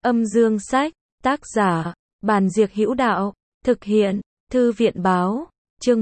Âm dương sách, tác giả, Bàn Diệc Hữu Đạo, thực hiện, Thư viện báo, chương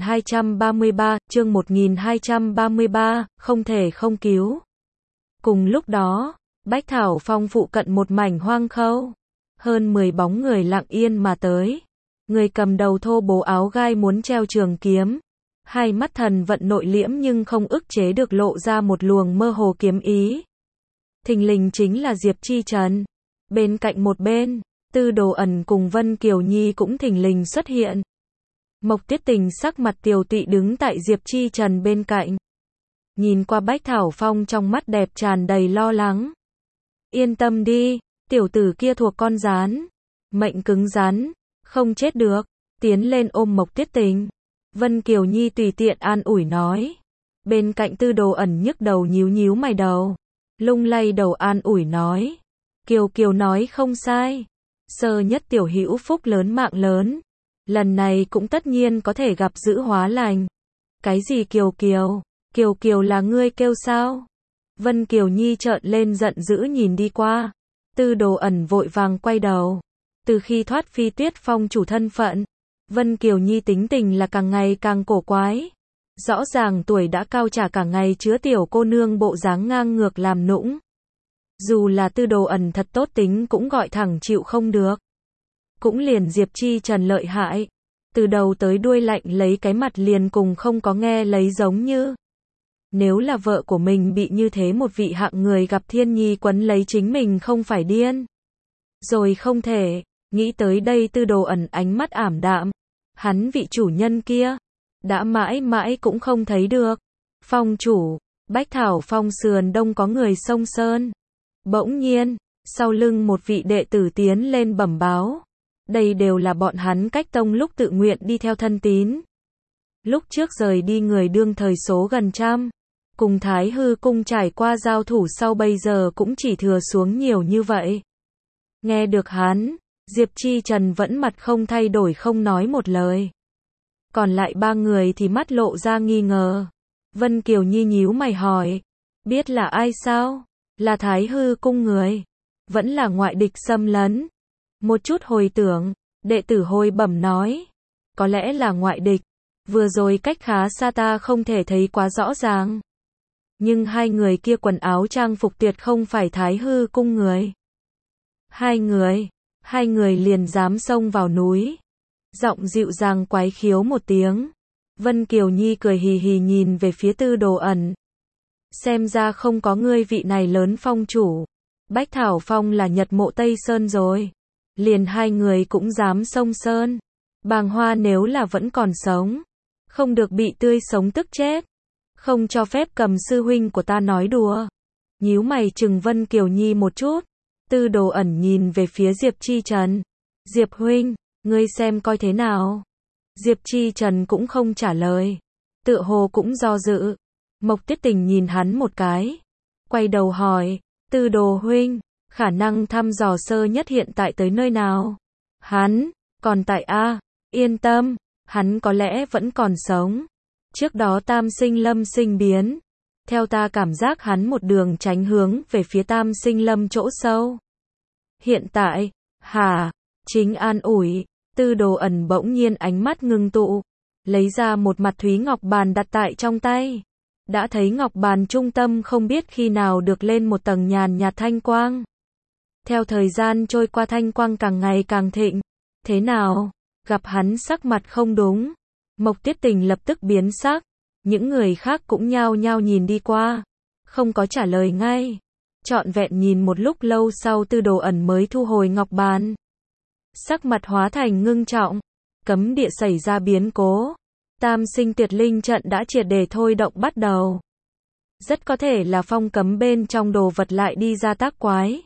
1233, không thể không cứu. Cùng lúc đó, Bách Thảo Phong phụ cận một mảnh hoang khâu, hơn 10 bóng người lặng yên mà tới. Người cầm đầu thô bố áo gai muốn treo trường kiếm, hai mắt thần vận nội liễm nhưng không ức chế được lộ ra một luồng mơ hồ kiếm ý. Thình lình chính là Diệp Chi Trần. Bên cạnh một bên, Tư Đồ Ẩn cùng Vân Kiều Nhi cũng thình lình xuất hiện. Mộc Tiết Tình sắc mặt tiều tụy đứng tại Diệp Chi Trần bên cạnh. Nhìn qua Bách Thảo Phong trong mắt đẹp tràn đầy lo lắng. Yên tâm đi, tiểu tử kia thuộc con rắn. Mệnh cứng rắn, không chết được. Tiến lên ôm Mộc Tiết Tình. Vân Kiều Nhi tùy tiện an ủi nói. Bên cạnh Tư Đồ Ẩn nhức đầu nhíu nhíu mày đầu. Lung lay đầu an ủi nói. Kiều Kiều nói không sai. Sơ nhất tiểu hữu phúc lớn mạng lớn. Lần này cũng tất nhiên có thể gặp dữ hóa lành. Cái gì Kiều Kiều? Kiều Kiều là ngươi kêu sao? Vân Kiều Nhi trợn lên giận dữ nhìn đi qua. Tư Đồ Ẩn vội vàng quay đầu. Từ khi thoát Phi Tuyết Phong chủ thân phận, Vân Kiều Nhi tính tình là càng ngày càng cổ quái. Rõ ràng tuổi đã cao chả cả ngày chứa tiểu cô nương bộ dáng ngang ngược làm nũng. Dù là Tư Đồ Ẩn thật tốt tính cũng gọi thẳng chịu không được. Cũng liền Diệp Chi Trần lợi hại. Từ đầu tới đuôi lạnh lấy cái mặt liền cùng không có nghe lấy giống như. Nếu là vợ của mình bị như thế một vị hạng người gặp thiên nhi quấn lấy chính mình không phải điên. Rồi không thể, nghĩ tới đây Tư Đồ Ẩn ánh mắt ảm đạm. Hắn vị chủ nhân kia, đã mãi mãi cũng không thấy được. Phong chủ, Bách Thảo Phong sườn đông có người xông sơn. Bỗng nhiên, sau lưng một vị đệ tử tiến lên bẩm báo. Đây đều là bọn hắn cách tông lúc tự nguyện đi theo thân tín. Lúc trước rời đi người đương thời số gần trăm. Cùng Thái Hư cung trải qua giao thủ sau bây giờ cũng chỉ thừa xuống nhiều như vậy. Nghe được hắn, Diệp Chi Trần vẫn mặt không thay đổi không nói một lời. Còn lại ba người thì mắt lộ ra nghi ngờ. Vân Kiều Nhi nhíu mày hỏi. Biết là ai sao? Là Thái Hư cung người. Vẫn là ngoại địch xâm lấn. Một chút hồi tưởng, đệ tử hồi bẩm nói. Có lẽ là ngoại địch. Vừa rồi cách khá xa ta không thể thấy quá rõ ràng. Nhưng hai người kia quần áo trang phục tuyệt không phải Thái Hư cung người. Hai người liền dám xông vào núi. Giọng dịu dàng quái khiếu một tiếng. Vân Kiều Nhi cười hì hì nhìn về phía Tư Đồ Ẩn. Xem ra không có ngươi vị này lớn phong chủ. Bách Thảo Phong là Nhật Mộ Tây Sơn rồi. Liền hai người cũng dám xông sơn. Bàng Hoa nếu là vẫn còn sống, không được bị tươi sống tức chết. Không cho phép cầm sư huynh của ta nói đùa. Nhíu mày chừng Vân Kiều Nhi một chút. Tư Đồ Ẩn nhìn về phía Diệp Chi Trần. Diệp huynh, ngươi xem coi thế nào. Diệp Chi Trần cũng không trả lời. Tựa hồ cũng do dự. Mộc Tiết Tình nhìn hắn một cái. Quay đầu hỏi. Tư Đồ huynh, khả năng thăm dò sơ nhất hiện tại tới nơi nào? Hắn, còn tại A. Yên tâm, hắn có lẽ vẫn còn sống. Trước đó Tam Sinh Lâm sinh biến. Theo ta cảm giác hắn một đường tránh hướng về phía Tam Sinh Lâm chỗ sâu. Hiện tại, hả? Chính an ủi. Tư Đồ Ẩn bỗng nhiên ánh mắt ngưng tụ. Lấy ra một mặt thúy ngọc bàn đặt tại trong tay. Đã thấy ngọc bàn trung tâm không biết khi nào được lên một tầng nhàn nhạt thanh quang. Theo thời gian trôi qua thanh quang càng ngày càng thịnh. Thế nào? Gặp hắn sắc mặt không đúng. Mộc Tiết Tình lập tức biến sắc. Những người khác cũng nhao nhao nhìn đi qua. Không có trả lời ngay. Trọn vẹn nhìn một lúc lâu sau Tư Đồ Ẩn mới thu hồi ngọc bàn. Sắc mặt hóa thành ngưng trọng. Cấm địa xảy ra biến cố. Tam sinh tuyệt linh trận đã triệt để thôi động bắt đầu. Rất có thể là phong cấm bên trong đồ vật lại đi ra tác quái.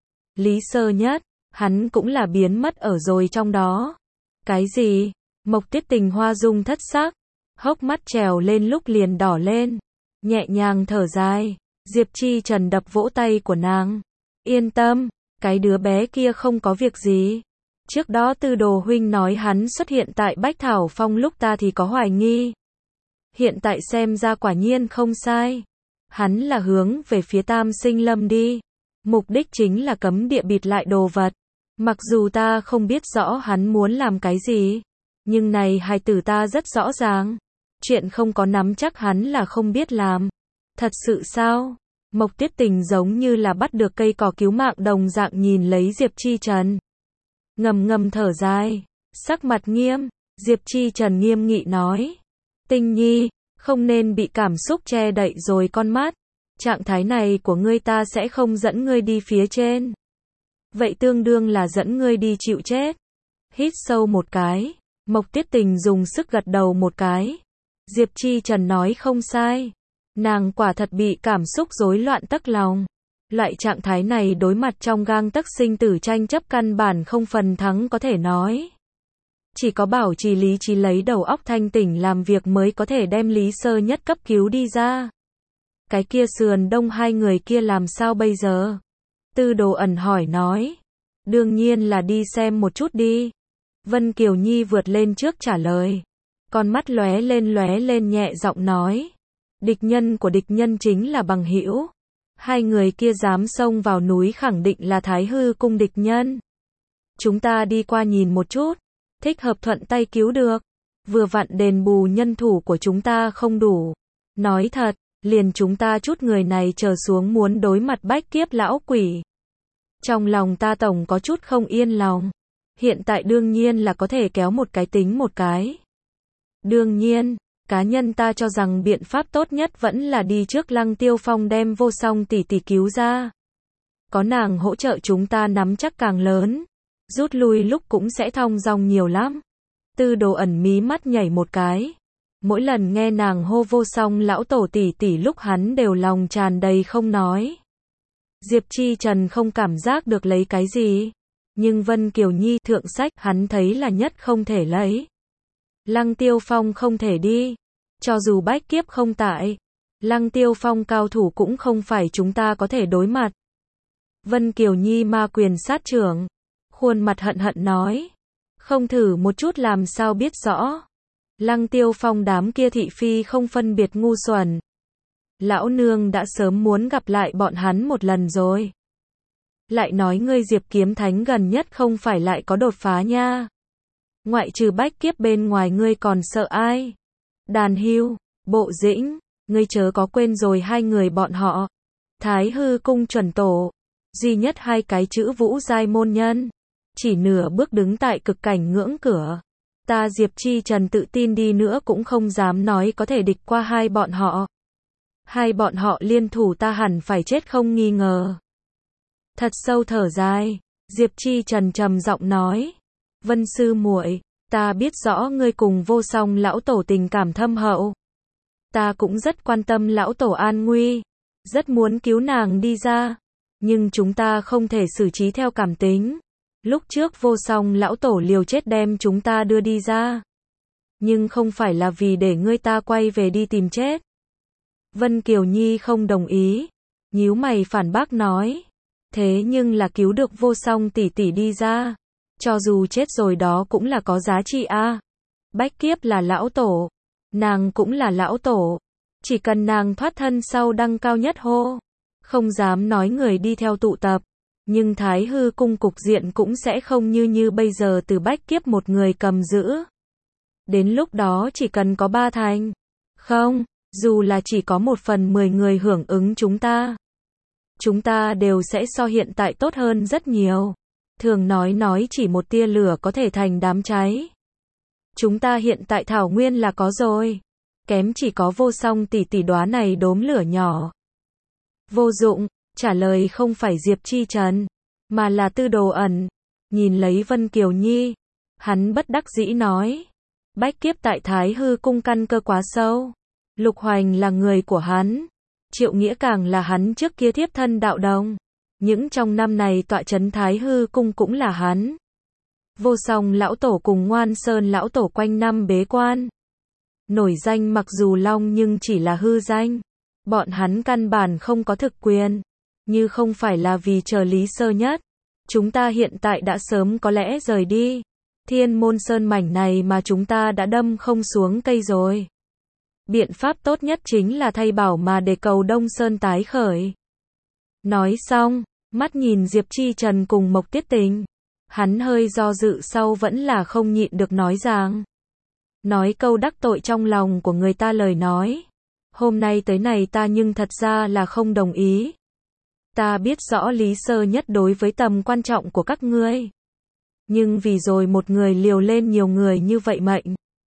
Lý sơ nhất, hắn cũng là biến mất ở rồi trong đó. Cái gì? Mộc Tiết Tình hoa dung thất sắc. Hốc mắt trèo lên lúc liền đỏ lên. Nhẹ nhàng thở dài. Diệp Chi Trần đập vỗ tay của nàng. Yên tâm, cái đứa bé kia không có việc gì. Trước đó Tư Đồ huynh nói hắn xuất hiện tại Bách Thảo Phong lúc ta thì có hoài nghi. Hiện tại xem ra quả nhiên không sai. Hắn là hướng về phía Tam Sinh Lâm đi. Mục đích chính là cấm địa bịt lại đồ vật. Mặc dù ta không biết rõ hắn muốn làm cái gì, nhưng này hài tử ta rất rõ ràng. Chuyện không có nắm chắc hắn là không biết làm. Thật sự sao? Mộc Tiết Tình giống như là bắt được cây cỏ cứu mạng đồng dạng nhìn lấy Diệp Chi Trần. Ngầm ngầm thở dài, sắc mặt nghiêm, Diệp Chi Trần nghiêm nghị nói. Tình nhi, không nên bị cảm xúc che đậy rồi con mắt. Trạng thái này của ngươi ta sẽ không dẫn ngươi đi phía trên. Vậy tương đương là dẫn ngươi đi chịu chết. Hít sâu một cái, Mộc Tiết Tình dùng sức gật đầu một cái. Diệp Chi Trần nói không sai. Nàng quả thật bị cảm xúc rối loạn tấc lòng. Loại trạng thái này đối mặt trong gang tấc sinh tử tranh chấp căn bản không phần thắng có thể nói. Chỉ có bảo trì lý trí lấy đầu óc thanh tỉnh làm việc mới có thể đem Lý Sơ Nhất cấp cứu đi ra. Cái kia sườn đông hai người kia làm sao bây giờ? Tư Đồ Ẩn hỏi nói. Đương nhiên là đi xem một chút đi. Vân Kiều Nhi vượt lên trước trả lời. Con mắt lóe lên nhẹ giọng nói. Địch nhân của địch nhân chính là bằng hữu. Hai người kia dám xông vào núi khẳng định là Thái Hư cung địch nhân. Chúng ta đi qua nhìn một chút. Thích hợp thuận tay cứu được. Vừa vặn đền bù nhân thủ của chúng ta không đủ. Nói thật, liền chúng ta chút người này trở xuống muốn đối mặt bách kiếp lão quỷ. Trong lòng ta tổng có chút không yên lòng. Hiện tại đương nhiên là có thể kéo một cái tính một cái. Đương nhiên, cá nhân ta cho rằng biện pháp tốt nhất vẫn là đi trước Lăng Tiêu Phong đem Vô Song tỷ tỷ cứu ra. Có nàng hỗ trợ chúng ta nắm chắc càng lớn. Rút lui lúc cũng sẽ thong dong nhiều lắm. Tư Đồ Ẩn mí mắt nhảy một cái. Mỗi lần nghe nàng hô Vô Song lão tổ tỷ tỷ lúc hắn đều lòng tràn đầy không nói. Diệp Chi Trần không cảm giác được lấy cái gì. Nhưng Vân Kiều Nhi thượng sách hắn thấy là nhất không thể lấy. Lăng Tiêu Phong không thể đi. Cho dù bách kiếp không tại. Lăng Tiêu Phong cao thủ cũng không phải chúng ta có thể đối mặt. Vân Kiều Nhi ma quyền sát trưởng. Khuôn mặt hận hận nói. Không thử một chút làm sao biết rõ. Lăng Tiêu Phong đám kia thị phi không phân biệt ngu xuẩn. Lão nương đã sớm muốn gặp lại bọn hắn một lần rồi. Lại nói ngươi Diệp Kiếm Thánh gần nhất không phải lại có đột phá nha. Ngoại trừ bách kiếp bên ngoài ngươi còn sợ ai? Đàn Hưu, Bộ Dĩnh, ngươi chớ có quên rồi hai người bọn họ. Thái Hư cung chuẩn tổ, duy nhất hai cái chữ vũ giai môn nhân. Chỉ nửa bước đứng tại cực cảnh ngưỡng cửa. Ta Diệp Chi Trần tự tin đi nữa cũng không dám nói có thể địch qua hai bọn họ. Hai bọn họ liên thủ ta hẳn phải chết không nghi ngờ. Thật sâu thở dài, Diệp Chi Trần trầm giọng nói. Vân sư muội, ta biết rõ ngươi cùng Vô Song lão tổ tình cảm thâm hậu. Ta cũng rất quan tâm lão tổ an nguy. Rất muốn cứu nàng đi ra. Nhưng chúng ta không thể xử trí theo cảm tính. Lúc trước Vô Song lão tổ liều chết đem chúng ta đưa đi ra. Nhưng không phải là vì để ngươi ta quay về đi tìm chết. Vân Kiều Nhi không đồng ý. Nhíu mày phản bác nói. Thế nhưng là cứu được Vô Song tỷ tỷ đi ra. Cho dù chết rồi đó cũng là có giá trị a. Bách kiếp là lão tổ. Nàng cũng là lão tổ. Chỉ cần nàng thoát thân sau đăng cao nhất hô. Không dám nói người đi theo tụ tập. Nhưng Thái Hư cung cục diện cũng sẽ không như bây giờ từ bách kiếp một người cầm giữ. Đến lúc đó chỉ cần có 3 thành. Không, dù là chỉ có 1/10 người hưởng ứng chúng ta. Chúng ta đều sẽ so hiện tại tốt hơn rất nhiều. Thường nói chỉ một tia lửa có thể thành đám cháy. Chúng ta hiện tại thảo nguyên là có rồi. Kém chỉ có Vô Song tỷ tỷ đóa này đốm lửa nhỏ. Vô dụng, trả lời không phải Diệp Chi Trần, mà là Tư Đồ Ẩn. Nhìn lấy Vân Kiều Nhi, hắn bất đắc dĩ nói. Bách kiếp tại Thái Hư cung căn cơ quá sâu. Lục Hoành là người của hắn. Triệu Nghĩa càng là hắn trước kia thiếp thân đạo đồng. Những trong năm này tọa trấn Thái Hư cung cũng là hắn. Vô Song lão tổ cùng Ngoan Sơn lão tổ quanh năm bế quan. Nổi danh mặc dù long nhưng chỉ là hư danh. Bọn hắn căn bản không có thực quyền. Như không phải là vì chờ Lý Sơ Nhất. Chúng ta hiện tại đã sớm có lẽ rời đi. Thiên Môn Sơn mảnh này mà chúng ta đã đâm không xuống cây rồi. Biện pháp tốt nhất chính là thay bảo mà để cầu Đông Sơn tái khởi. Nói xong, Mắt nhìn Diệp Chi Trần cùng Mộc Tiết Tình. Hắn hơi do dự sau vẫn là không nhịn được nói rằng. Nói câu đắc tội trong lòng của người ta lời nói. Hôm nay tới này ta nhưng thật ra là không đồng ý. Ta biết rõ Lý Sơ Nhất đối với tầm quan trọng của các ngươi. Nhưng vì rồi một người liều lên nhiều người như vậy mệnh.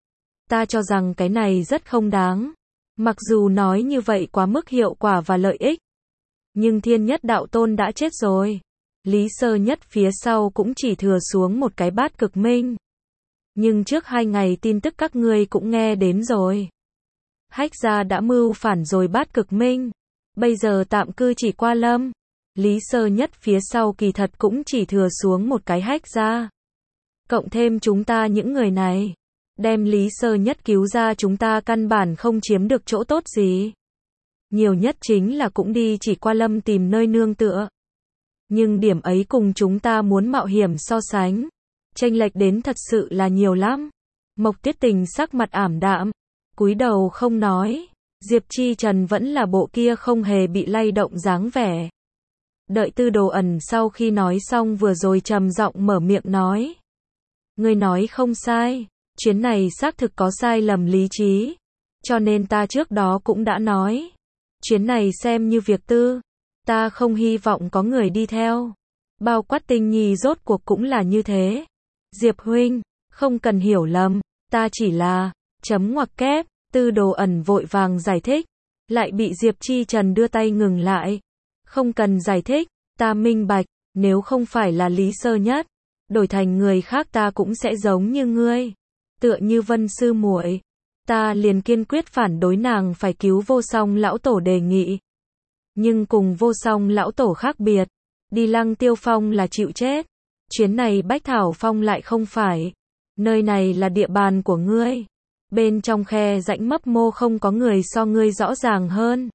Ta cho rằng cái này rất không đáng. Mặc dù nói như vậy quá mức hiệu quả và lợi ích. Nhưng Thiên Nhất Đạo Tôn đã chết rồi. Lý Sơ Nhất phía sau cũng chỉ thừa xuống một cái Bát Cực Minh. Nhưng trước 2 ngày tin tức các ngươi cũng nghe đến rồi. Hách gia đã mưu phản rồi Bát Cực Minh. Bây giờ tạm cư chỉ Qua Lâm. Lý Sơ Nhất phía sau kỳ thật cũng chỉ thừa xuống một cái Hách gia. Cộng thêm chúng ta những người này. Đem Lý Sơ Nhất cứu ra chúng ta căn bản không chiếm được chỗ tốt gì. Nhiều nhất chính là cũng đi chỉ Qua Lâm tìm nơi nương tựa. Nhưng điểm ấy cùng chúng ta muốn mạo hiểm so sánh. Chênh lệch đến thật sự là nhiều lắm. Mộc Tiết Tình sắc mặt ảm đạm. Cúi đầu không nói. Diệp Chi Trần vẫn là bộ kia không hề bị lay động dáng vẻ. Đợi Tư Đồ Ẩn sau khi nói xong vừa rồi trầm giọng mở miệng nói. Ngươi nói không sai. Chuyến này xác thực có sai lầm lý trí. Cho nên ta trước đó cũng đã nói. Chuyến này xem như việc tư. Ta không hy vọng có người đi theo. Bao quát Tinh Nhi rốt cuộc cũng là như thế. Diệp huynh, không cần hiểu lầm. Ta chỉ là, chấm ngoặc kép. Tư Đồ Ẩn vội vàng giải thích. Lại bị Diệp Chi Trần đưa tay ngừng lại. Không cần giải thích. Ta minh bạch. Nếu không phải là Lý Sơ Nhất. Đổi thành người khác ta cũng sẽ giống như ngươi. Tựa như Vân sư muội, ta liền kiên quyết phản đối nàng phải cứu Vô Song lão tổ đề nghị. Nhưng cùng Vô Song lão tổ khác biệt, đi Lăng Tiêu Phong là chịu chết. Chuyến này Bách Thảo Phong lại không phải. Nơi này là địa bàn của ngươi. Bên trong khe rãnh mấp mô không có người so ngươi rõ ràng hơn.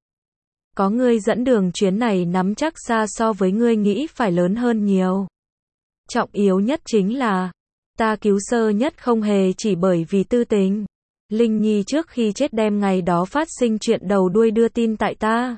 Có ngươi dẫn đường chuyến này nắm chắc xa so với ngươi nghĩ phải lớn hơn nhiều. Trọng yếu nhất chính là ta cứu Sơ Nhất không hề chỉ bởi vì tư tình. Linh Nhi trước khi chết đem ngày đó phát sinh chuyện đầu đuôi đưa tin tại ta.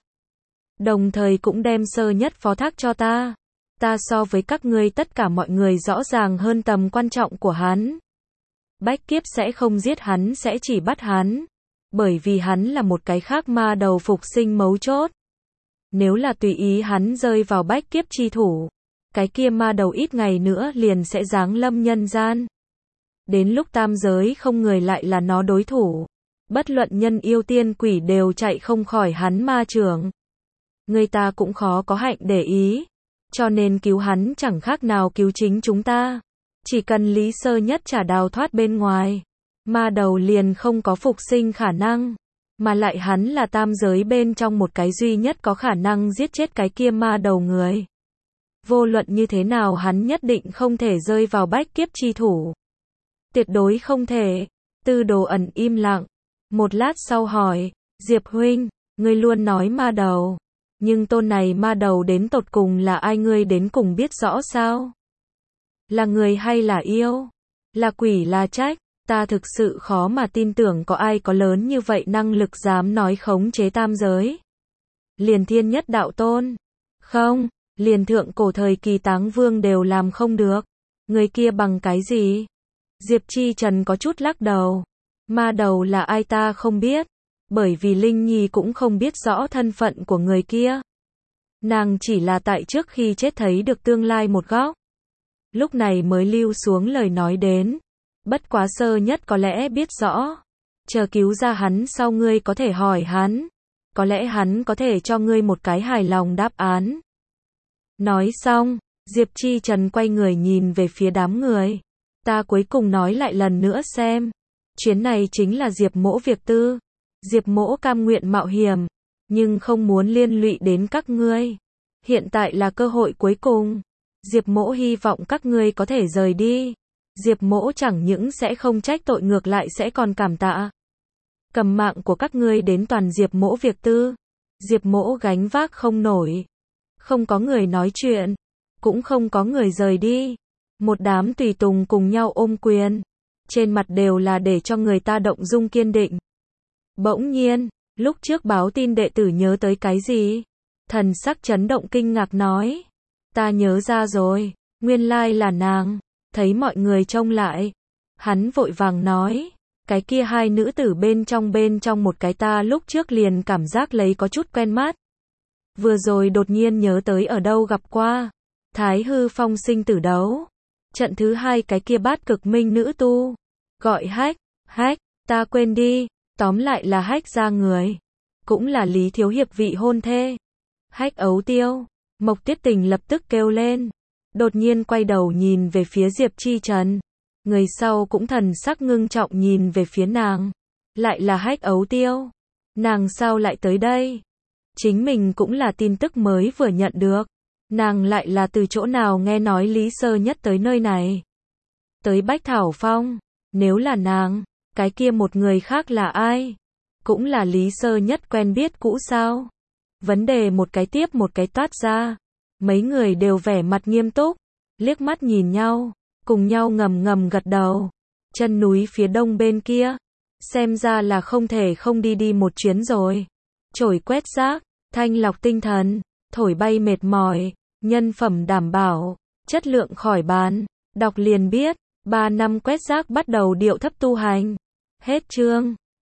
Đồng thời cũng đem Sơ Nhất phó thác cho ta. Ta so với các ngươi tất cả mọi người rõ ràng hơn tầm quan trọng của hắn. Bách kiếp sẽ không giết hắn sẽ chỉ bắt hắn. Bởi vì hắn là một cái khác ma đầu phục sinh mấu chốt. Nếu là tùy ý hắn rơi vào bách kiếp chi thủ. Cái kia ma đầu ít ngày nữa liền sẽ giáng lâm nhân gian. Đến lúc tam giới không người lại là nó đối thủ. Bất luận nhân yêu tiên quỷ đều chạy không khỏi hắn ma trưởng. Người ta cũng khó có hạnh để ý. Cho nên cứu hắn chẳng khác nào cứu chính chúng ta. Chỉ cần Lý Sơ Nhất trả đào thoát bên ngoài. Ma đầu liền không có phục sinh khả năng. Mà lại hắn là tam giới bên trong một cái duy nhất có khả năng giết chết cái kia ma đầu người. Vô luận như thế nào hắn nhất định không thể rơi vào bách kiếp chi thủ. Tuyệt đối không thể. Tư Đồ Ẩn im lặng. Một lát sau hỏi. Diệp huynh, ngươi luôn nói ma đầu. Nhưng tôn này ma đầu đến tột cùng là ai ngươi đến cùng biết rõ sao? Là người hay là yêu? Là quỷ là trách? Ta thực sự khó mà tin tưởng có ai có lớn như vậy năng lực dám nói khống chế tam giới. Liền Thiên Nhất Đạo Tôn. Không. Liền thượng cổ thời kỳ Táng Vương đều làm không được. Người kia bằng cái gì? Diệp Chi Trần có chút lắc đầu. Ma đầu là ai ta không biết. Bởi vì Linh Nhi cũng không biết rõ thân phận của người kia. Nàng chỉ là tại trước khi chết thấy được tương lai một góc. Lúc này mới lưu xuống lời nói đến. Bất quá Sơ Nhất có lẽ biết rõ. Chờ cứu ra hắn sau ngươi có thể hỏi hắn. Có lẽ hắn có thể cho ngươi một cái hài lòng đáp án. Nói xong, Diệp Chi Trần quay người nhìn về phía đám người. Ta cuối cùng nói lại lần nữa xem. Chuyến này chính là Diệp Mỗ việc tư. Diệp Mỗ cam nguyện mạo hiểm. Nhưng không muốn liên lụy đến các ngươi. Hiện tại là cơ hội cuối cùng. Diệp Mỗ hy vọng các ngươi có thể rời đi. Diệp Mỗ chẳng những sẽ không trách tội ngược lại sẽ còn cảm tạ. Cầm mạng của các ngươi đến toàn Diệp Mỗ việc tư. Diệp Mỗ gánh vác không nổi. Không có người nói chuyện. Cũng không có người rời đi. Một đám tùy tùng cùng nhau ôm quyền. Trên mặt đều là để cho người ta động dung kiên định. Bỗng nhiên, lúc trước báo tin đệ tử nhớ tới cái gì? Thần sắc chấn động kinh ngạc nói. Ta nhớ ra rồi, nguyên lai là nàng. Thấy mọi người trông lại, hắn vội vàng nói, cái kia hai nữ tử bên trong một cái ta lúc trước liền cảm giác lấy có chút quen mắt. Vừa rồi đột nhiên nhớ tới ở đâu gặp qua. Thái hư phong sinh tử đấu. Trận thứ hai cái kia bát cực minh nữ tu. Gọi Hách, ta quên đi, tóm lại là Hách ra người. Cũng là Lý Thiếu Hiệp vị hôn thê. Hách ấu tiêu, Mộc Tiết Tình lập tức kêu lên. Đột nhiên quay đầu nhìn về phía Diệp Chi Trần. Người sau cũng thần sắc ngưng trọng nhìn về phía nàng. Lại là Hách ấu tiêu. Nàng sao lại tới đây? Chính mình cũng là tin tức mới vừa nhận được. Nàng lại là từ chỗ nào nghe nói Lý Sơ Nhất tới nơi này? Tới Bách Thảo Phong. Nếu là nàng, cái kia một người khác là ai? Cũng là Lý Sơ Nhất quen biết cũ sao? Vấn đề một cái tiếp một cái toát ra. Mấy người đều vẻ mặt nghiêm túc, liếc mắt nhìn nhau, cùng nhau ngầm gật đầu. Chân núi phía đông bên kia, xem ra là không thể không đi một chuyến rồi. Chổi quét rác, thanh lọc tinh thần, thổi bay mệt mỏi, nhân phẩm đảm bảo, chất lượng khỏi bàn. Đọc liền biết, 3 năm quét rác bắt đầu điệu thấp tu hành. Hết chương.